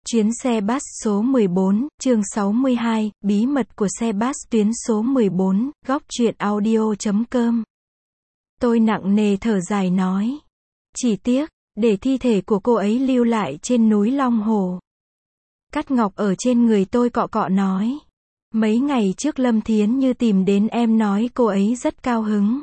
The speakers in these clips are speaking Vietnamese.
Chuyến xe bus số 14, chương 62, bí mật của xe bus tuyến số 14, góc truyện audio.com. Tôi nặng nề thở dài nói. Chỉ tiếc, để thi thể của cô ấy lưu lại trên núi Long Hồ. Cát Ngọc ở trên người tôi cọ cọ nói. Mấy ngày trước Lâm Thiến Như tìm đến em nói cô ấy rất cao hứng.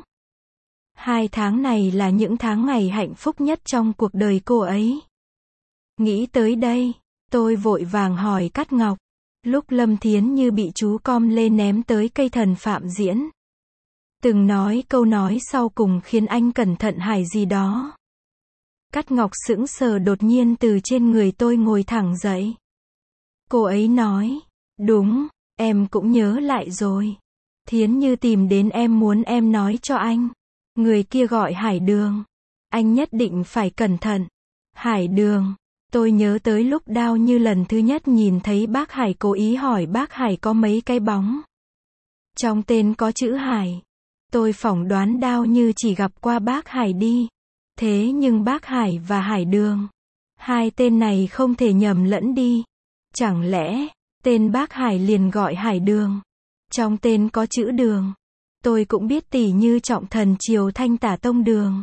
2 tháng này là những tháng ngày hạnh phúc nhất trong cuộc đời cô ấy. Nghĩ tới đây, tôi vội vàng hỏi Cát Ngọc. Lúc Lâm Thiến Như bị chú com lê ném tới cây thần Phạm Diễn. Từng nói câu nói sau cùng khiến anh cẩn thận hải gì đó. Cát Ngọc sững sờ đột nhiên từ trên người tôi ngồi thẳng dậy. Cô ấy nói. Đúng, em cũng nhớ lại rồi. Thiến Như tìm đến em muốn em nói cho anh. Người kia gọi Hải Đường. Anh nhất định phải cẩn thận. Hải Đường. Tôi nhớ tới lúc Đao Như lần thứ nhất nhìn thấy bác Hải cố ý hỏi bác Hải có mấy cái bóng. Trong tên có chữ Hải. Tôi phỏng đoán Đao Như chỉ gặp qua bác Hải đi. Thế nhưng bác Hải và Hải Đường. Hai tên này không thể nhầm lẫn đi. Chẳng lẽ, tên bác Hải liền gọi Hải Đường. Trong tên có chữ Đường. Tôi cũng biết tỷ như trọng thần Triều Thanh Tả Tông Đường.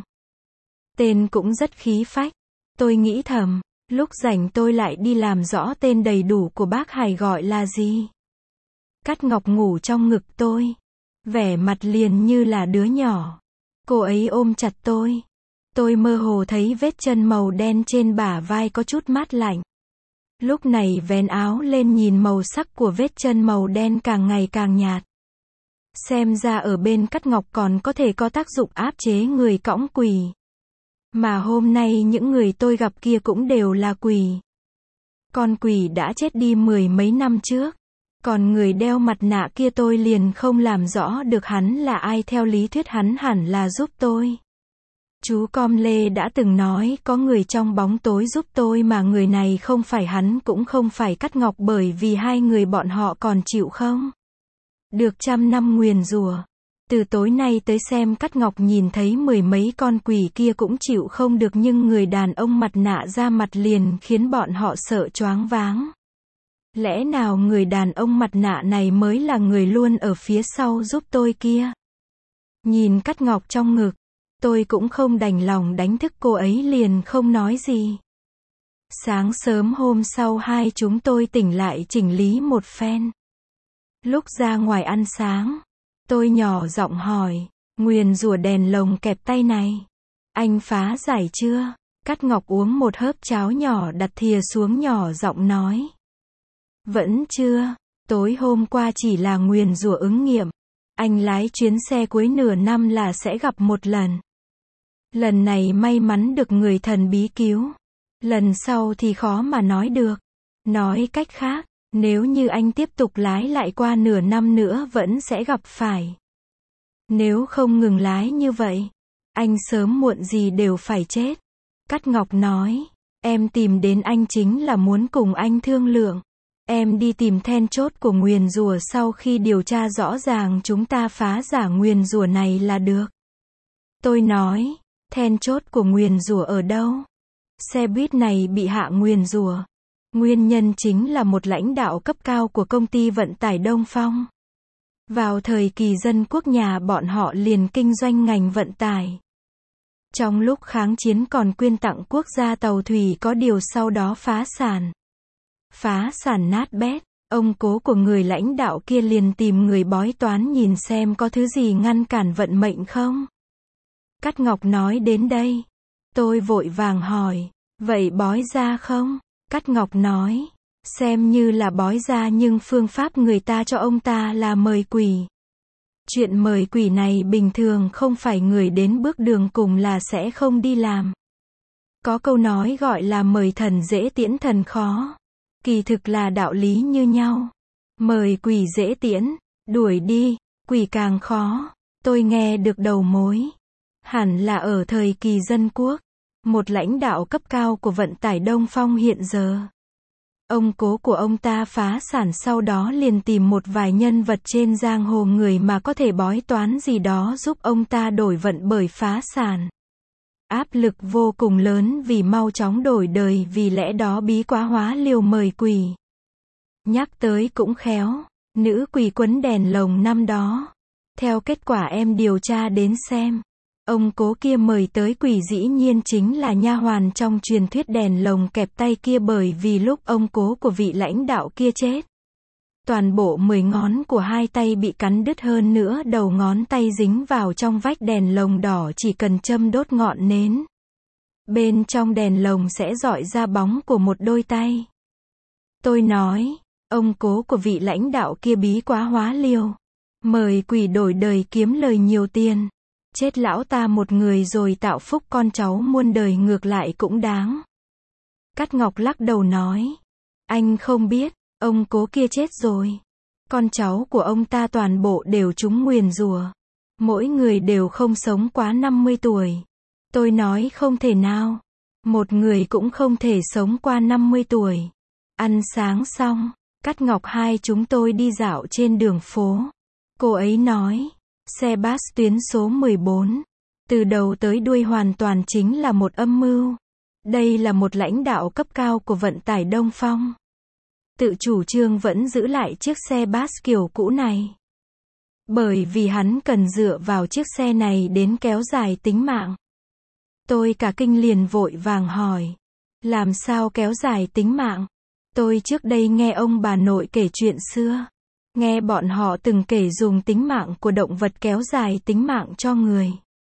Tên cũng rất khí phách. Tôi nghĩ thầm, lúc rảnh tôi lại đi làm rõ tên đầy đủ của bác Hải gọi là gì. Cát Ngọc ngủ trong ngực tôi. Vẻ mặt liền như là đứa nhỏ. Cô ấy ôm chặt tôi. Tôi mơ hồ thấy vết chân màu đen trên bả vai có chút mát lạnh. Lúc này vén áo lên nhìn màu sắc của vết chân màu đen càng ngày càng nhạt. Xem ra ở bên Cát Ngọc còn có thể có tác dụng áp chế người cõng quỷ. Mà hôm nay những người tôi gặp kia cũng đều là quỷ. Con quỷ đã chết đi 10 mấy năm trước. Còn người đeo mặt nạ kia tôi liền không làm rõ được hắn là ai, theo lý thuyết hắn hẳn là giúp tôi. Chú Com Lê đã từng nói có người trong bóng tối giúp tôi mà người này không phải hắn cũng không phải Cát Ngọc, bởi vì hai người bọn họ còn chịu không được 100 năm nguyền rủa. Từ tối nay tới xem Cát Ngọc nhìn thấy 10 mấy con quỷ kia cũng chịu không được, nhưng người đàn ông mặt nạ ra mặt liền khiến bọn họ sợ choáng váng. Lẽ nào người đàn ông mặt nạ này mới là người luôn ở phía sau giúp tôi kia? Nhìn Cát Ngọc trong ngực, tôi cũng không đành lòng đánh thức cô ấy, liền không nói gì. Sáng sớm hôm sau hai chúng tôi tỉnh lại chỉnh lý một phen. Lúc ra ngoài ăn sáng, tôi nhỏ giọng hỏi, nguyền rủa đèn lồng kẹp tay này, anh phá giải chưa? Cát Ngọc uống một hớp cháo nhỏ đặt thìa xuống nhỏ giọng nói. Vẫn chưa, tối hôm qua chỉ là nguyền rủa ứng nghiệm. Anh lái chuyến xe cuối nửa năm là sẽ gặp một lần. Lần này may mắn được người thần bí cứu. Lần sau thì khó mà nói được. Nói cách khác, nếu như anh tiếp tục lái lại qua nửa năm nữa vẫn sẽ gặp phải. Nếu không ngừng lái như vậy, anh sớm muộn gì đều phải chết. Cát Ngọc nói, em tìm đến anh chính là muốn cùng anh thương lượng. Em đi tìm then chốt của nguyền rủa, sau khi điều tra rõ ràng chúng ta phá giả nguyền rủa này là được. Tôi nói, then chốt của nguyền rủa ở đâu? Xe buýt này bị hạ nguyền rủa. Nguyên nhân chính là một lãnh đạo cấp cao của công ty vận tải Đông Phong. Vào thời kỳ dân quốc nhà bọn họ liền kinh doanh ngành vận tải. Trong lúc kháng chiến còn quyên tặng quốc gia tàu thủy, có điều sau đó phá sản. Phá sản nát bét, ông cố của người lãnh đạo kia liền tìm người bói toán nhìn xem có thứ gì ngăn cản vận mệnh không. Cát Ngọc nói đến đây. Tôi vội vàng hỏi, vậy bói ra không? Cát Ngọc nói, xem như là bói ra nhưng phương pháp người ta cho ông ta là mời quỷ. Chuyện mời quỷ này bình thường không phải người đến bước đường cùng là sẽ không đi làm. Có câu nói gọi là mời thần dễ tiễn thần khó. Kỳ thực là đạo lý như nhau. Mời quỷ dễ tiễn, đuổi đi, quỷ càng khó. Tôi nghe được đầu mối. Hẳn là ở thời kỳ dân quốc. Một lãnh đạo cấp cao của vận tải Đông Phong hiện giờ. Ông cố của ông ta phá sản, sau đó liền tìm một vài nhân vật trên giang hồ, người mà có thể bói toán gì đó giúp ông ta đổi vận bởi phá sản. áp lực vô cùng lớn vì mau chóng đổi đời, vì lẽ đó bí quá hóa liều mời quỷ. Nhắc tới cũng khéo, nữ quỷ quấn đèn lồng năm đó. Theo kết quả em điều tra đến xem, ông cố kia mời tới quỷ dĩ nhiên chính là nha hoàn trong truyền thuyết đèn lồng kẹp tay kia, bởi vì lúc ông cố của vị lãnh đạo kia chết, toàn bộ 10 ngón của hai tay bị cắn đứt, hơn nữa đầu ngón tay dính vào trong vách đèn lồng đỏ, chỉ cần châm đốt ngọn nến, bên trong đèn lồng sẽ rọi ra bóng của một đôi tay. Tôi nói, ông cố của vị lãnh đạo kia bí quá hóa liều, mời quỷ đổi đời kiếm lời nhiều tiền. Chết lão ta một người rồi tạo phúc con cháu muôn đời, ngược lại cũng đáng. Cát Ngọc lắc đầu nói, anh không biết, ông cố kia chết rồi. Con cháu của ông ta toàn bộ đều trúng nguyền rủa. Mỗi người đều không sống quá 50 tuổi. Tôi nói không thể nào. Một người cũng không thể sống qua 50 tuổi. Ăn sáng xong, Cát Ngọc hai chúng tôi đi dạo trên đường phố. Cô ấy nói, xe bus tuyến số 14, từ đầu tới đuôi hoàn toàn chính là một âm mưu. Đây là một lãnh đạo cấp cao của vận tải Đông Phong, tự chủ trương vẫn giữ lại chiếc xe bus kiểu cũ này. Bởi vì hắn cần dựa vào chiếc xe này đến kéo dài tính mạng. Tôi cả kinh liền vội vàng hỏi, làm sao kéo dài tính mạng? Tôi trước đây nghe ông bà nội kể chuyện xưa. Nghe bọn họ từng kể dùng tính mạng của động vật kéo dài tính mạng cho người.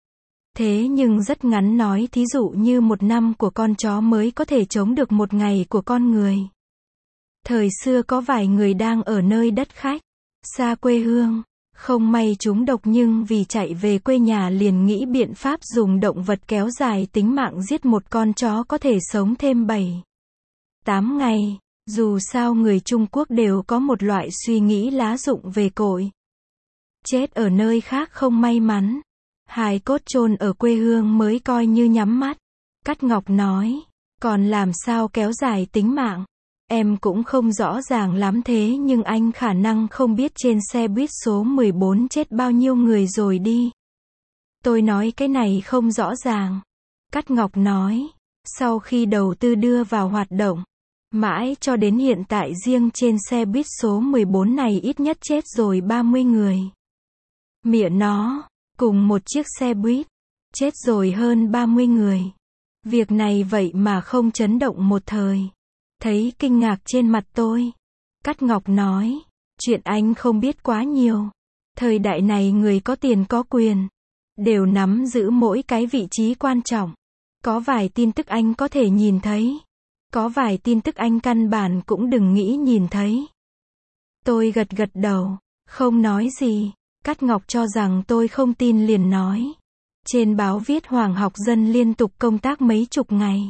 Thế nhưng rất ngắn, nói thí dụ như 1 năm của con chó mới có thể chống được 1 ngày của con người. Thời xưa có vài người đang ở nơi đất khách, xa quê hương, không may trúng độc, nhưng vì chạy về quê nhà liền nghĩ biện pháp dùng động vật kéo dài tính mạng, giết một con chó có thể sống thêm 7-8 ngày. Dù sao người Trung Quốc đều có một loại suy nghĩ lá dụng về cội. Chết ở nơi khác không may mắn, hài cốt chôn ở quê hương mới coi như nhắm mắt. Cát Ngọc nói, còn làm sao kéo dài tính mạng? Em cũng không rõ ràng lắm, thế nhưng anh khả năng không biết trên xe buýt số 14 chết bao nhiêu người rồi đi. Tôi nói cái này không rõ ràng. Cát Ngọc nói, sau khi đầu tư đưa vào hoạt động, mãi cho đến hiện tại riêng trên xe buýt số 14 này ít nhất chết rồi 30 người. Mẹ nó, cùng một chiếc xe buýt, chết rồi hơn 30 người. Việc này vậy mà không chấn động một thời. Thấy kinh ngạc trên mặt tôi, Cát Ngọc nói, chuyện anh không biết quá nhiều. Thời đại này người có tiền có quyền, đều nắm giữ mỗi cái vị trí quan trọng. Có vài tin tức anh có thể nhìn thấy. Có vài tin tức anh căn bản cũng đừng nghĩ nhìn thấy. Tôi gật gật đầu, không nói gì. Cát Ngọc cho rằng tôi không tin liền nói, trên báo viết Hoàng học dân liên tục công tác mấy chục ngày.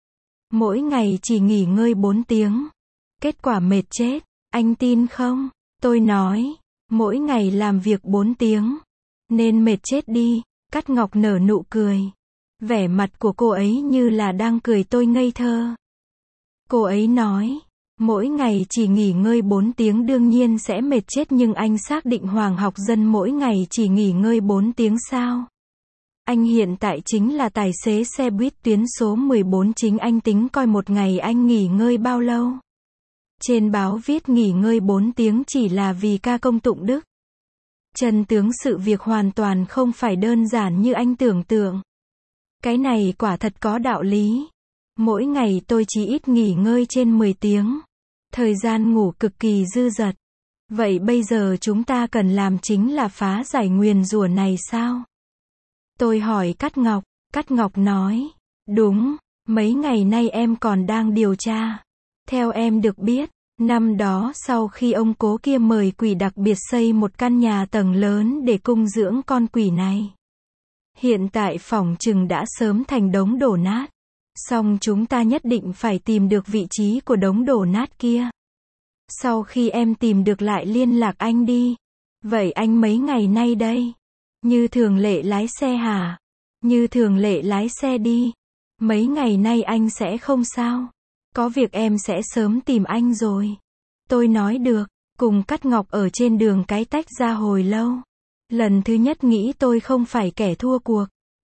Mỗi ngày chỉ nghỉ ngơi 4 tiếng. Kết quả mệt chết, anh tin không? Tôi nói, mỗi ngày làm việc 4 tiếng. Nên mệt chết đi. Cát Ngọc nở nụ cười. Vẻ mặt của cô ấy như là đang cười tôi ngây thơ. Cô ấy nói, mỗi ngày chỉ nghỉ ngơi 4 tiếng đương nhiên sẽ mệt chết, nhưng anh xác định Hoàng học dân mỗi ngày chỉ nghỉ ngơi 4 tiếng sao? Anh hiện tại chính là tài xế xe buýt tuyến số 14, chính anh tính coi một ngày anh nghỉ ngơi bao lâu. Trên báo viết nghỉ ngơi 4 tiếng chỉ là vì ca công tụng đức. Chân tướng sự việc hoàn toàn không phải đơn giản như anh tưởng tượng. Cái này quả thật có đạo lý. Mỗi ngày tôi chỉ ít nghỉ ngơi trên 10 tiếng. Thời gian ngủ cực kỳ dư dật. Vậy bây giờ chúng ta cần làm chính là phá giải nguyền rủa này sao? Tôi hỏi Cát Ngọc. Cát Ngọc nói, đúng, mấy ngày nay em còn đang điều tra. Theo em được biết, năm đó sau khi ông cố kia mời quỷ đặc biệt xây một căn nhà tầng lớn để cung dưỡng con quỷ này. Hiện tại phỏng chừng đã sớm thành đống đổ nát. Song chúng ta nhất định phải tìm được vị trí của đống đổ nát kia. Sau khi em tìm được lại liên lạc anh đi. Vậy anh mấy ngày nay đây? Như thường lệ lái xe hả? Như thường lệ lái xe đi. Mấy ngày nay anh sẽ không sao. Có việc em sẽ sớm tìm anh rồi. Tôi nói được. Cùng Cát Ngọc ở trên đường cái tách ra hồi lâu. Lần thứ nhất nghĩ tôi không phải kẻ thua cuộc.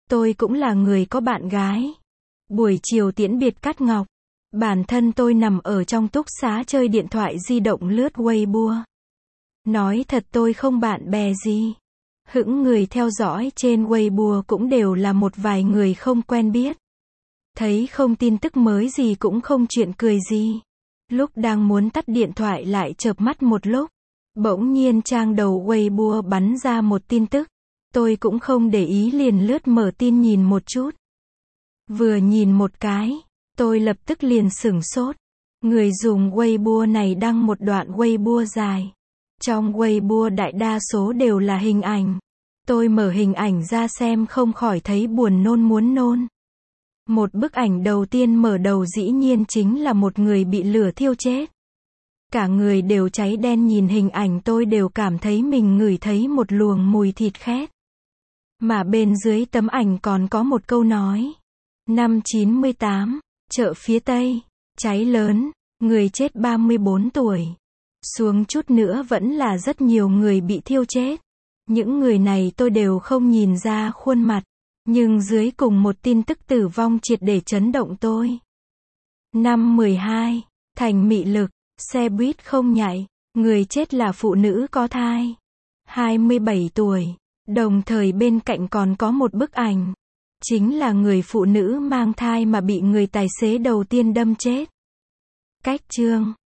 Tôi cũng là người có bạn gái. Buổi chiều tiễn biệt Cát Ngọc. Bản thân tôi nằm ở trong túc xá chơi điện thoại di động lướt Weibo. Nói thật tôi không bạn bè gì. Hững người theo dõi trên Weibo cũng đều là một vài người không quen biết. Thấy không tin tức mới gì cũng không chuyện cười gì. Lúc đang muốn tắt điện thoại lại chợp mắt một lúc. Bỗng nhiên trang đầu Weibo bắn ra một tin tức. Tôi cũng không để ý liền lướt mở tin nhìn một chút. Vừa nhìn một cái, tôi lập tức liền sửng sốt. Người dùng Weibo này đăng một đoạn Weibo dài. Trong Weibo đại đa số đều là hình ảnh. Tôi mở hình ảnh ra xem không khỏi thấy buồn nôn muốn nôn. Một bức ảnh đầu tiên mở đầu dĩ nhiên chính là một người bị lửa thiêu chết. Cả người đều cháy đen, nhìn hình ảnh tôi đều cảm thấy mình ngửi thấy một luồng mùi thịt khét. Mà bên dưới tấm ảnh còn có một câu nói. Năm 98, chợ phía Tây, cháy lớn, người chết 34 tuổi. Xuống chút nữa vẫn là rất nhiều người bị thiêu chết. Những người này tôi đều không nhìn ra khuôn mặt. Nhưng dưới cùng một tin tức tử vong triệt để chấn động tôi. Năm 12, thành mị lực, xe buýt không nhảy, người chết là phụ nữ có thai. 27 tuổi. Đồng thời bên cạnh còn có một bức ảnh. Chính là người phụ nữ mang thai mà bị người tài xế đầu tiên đâm chết. Cách chương